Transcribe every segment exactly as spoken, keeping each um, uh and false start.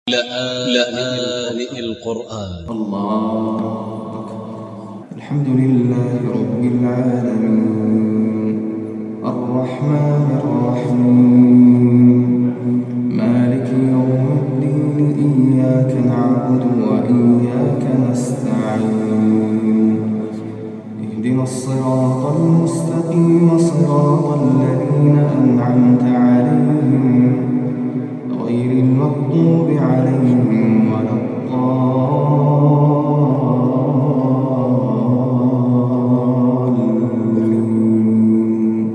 لآن القرآن الله أكبر. الحمد لله رب العالمين الرحمن الرحيم مالك يوم الدين إياك نعبد وإياك نستعين اهدنا الصراط المستقيم صراط الذين أنعمت عليهم غير المغضوب عليهم ولا الضالين.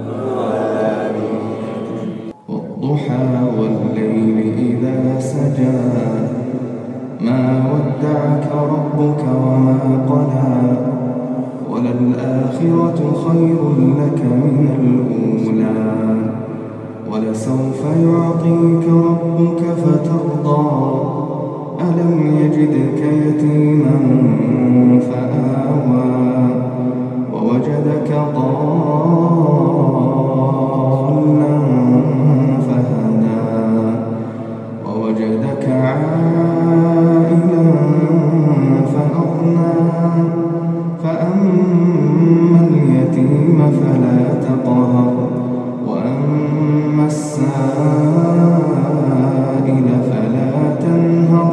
والضحى والليل إذا سجى ما ودعك ربك وما قلى وللآخرة خير لك من الأولى ولسوف يعطيك ربك فترضى ألم يجدك يتيما فآوى ووجدك ضالا فهدى ووجدك عائلا فأغنى فأما اليتيم فلا تقهر وأما السائل فلا تنهر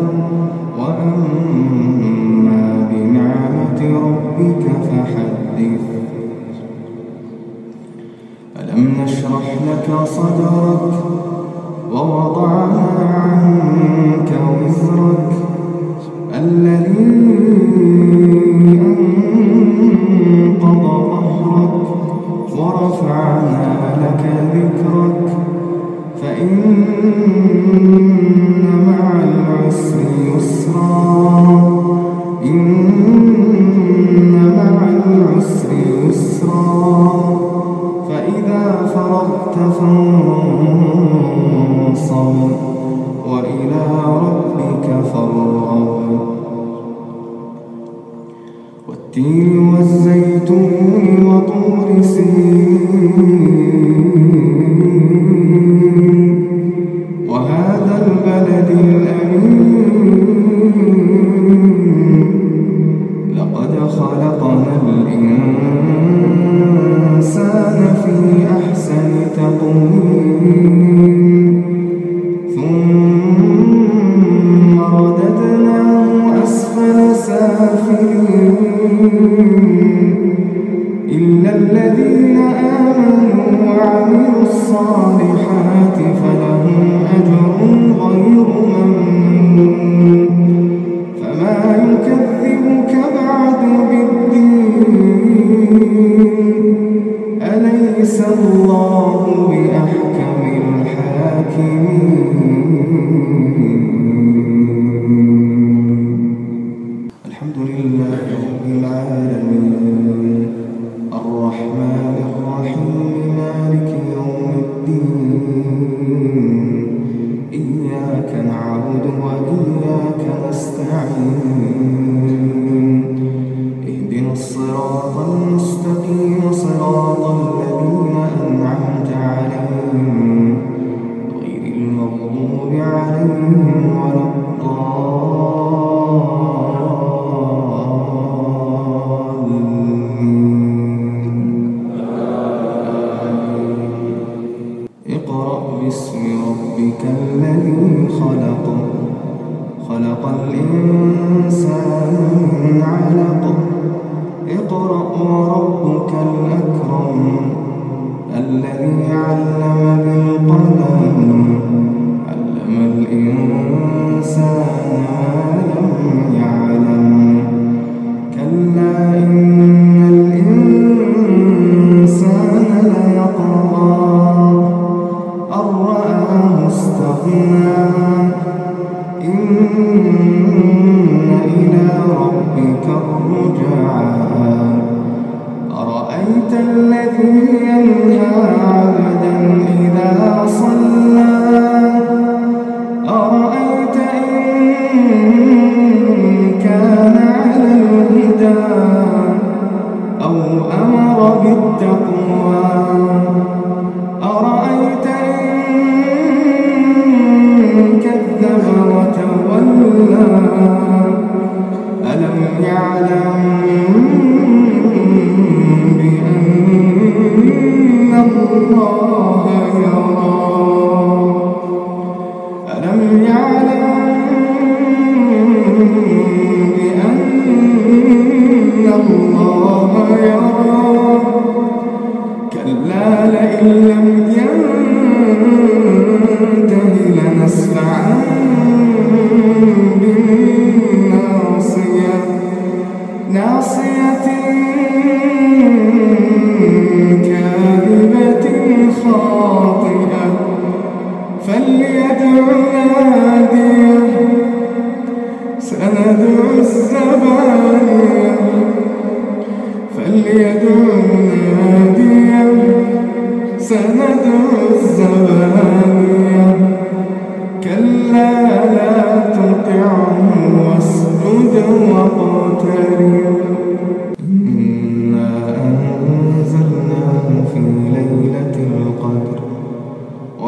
وأما بنعمة ربك فحدث. ألم نشرح لك صدرك ووضعنا عنك وزرك الذي أنقض ظهرك ورفعنا لك ذكرك فإن مع العسر يسرا إن مع العسر يسرا فإذا فرغت فانصب وإلى ربك فارغب. والتين والزيتون وطور سينين وهذا البلد الأمين لقد خلقنا الإنسان في أحسن تقويم ثم رددناه أسفل سافلين إلا الذين آمنوا وعملوا الصالحات فلهم أجر غير ممنون فما يكذبك بعد بالدين أليس الله بأحكم الحاكمين. الحمد لله رب العالمين الرحمن الرحيم مالك يوم الدين إياك نعبد وإياك نستعين اهدنا الصراط المستقيم صراط الذين أنعمت عليهم غير المغضوب عليهم ولا باسم ربك الذي خلق خلق الإنسان من علق اقرأ وربك الأكرم الذي علم بالقلم علم الإنسان ما لم يعلم كلا إن الإنسان ليطغى إن إلى ربك الرجعى أرأيت الذي ينهى عبدا إذا صلى أرأيت إن كان على الهدى أو أمر بالتقوى أرأيت إن كذب وتولى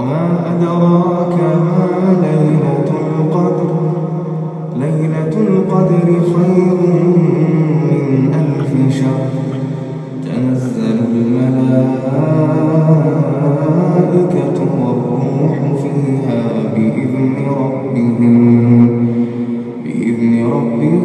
وما أدراك ما ليلة القدر ليلة القدر خير من ألف شهر تنزل الملائكة والروح فيها بإذن ربهم بإذن ربهم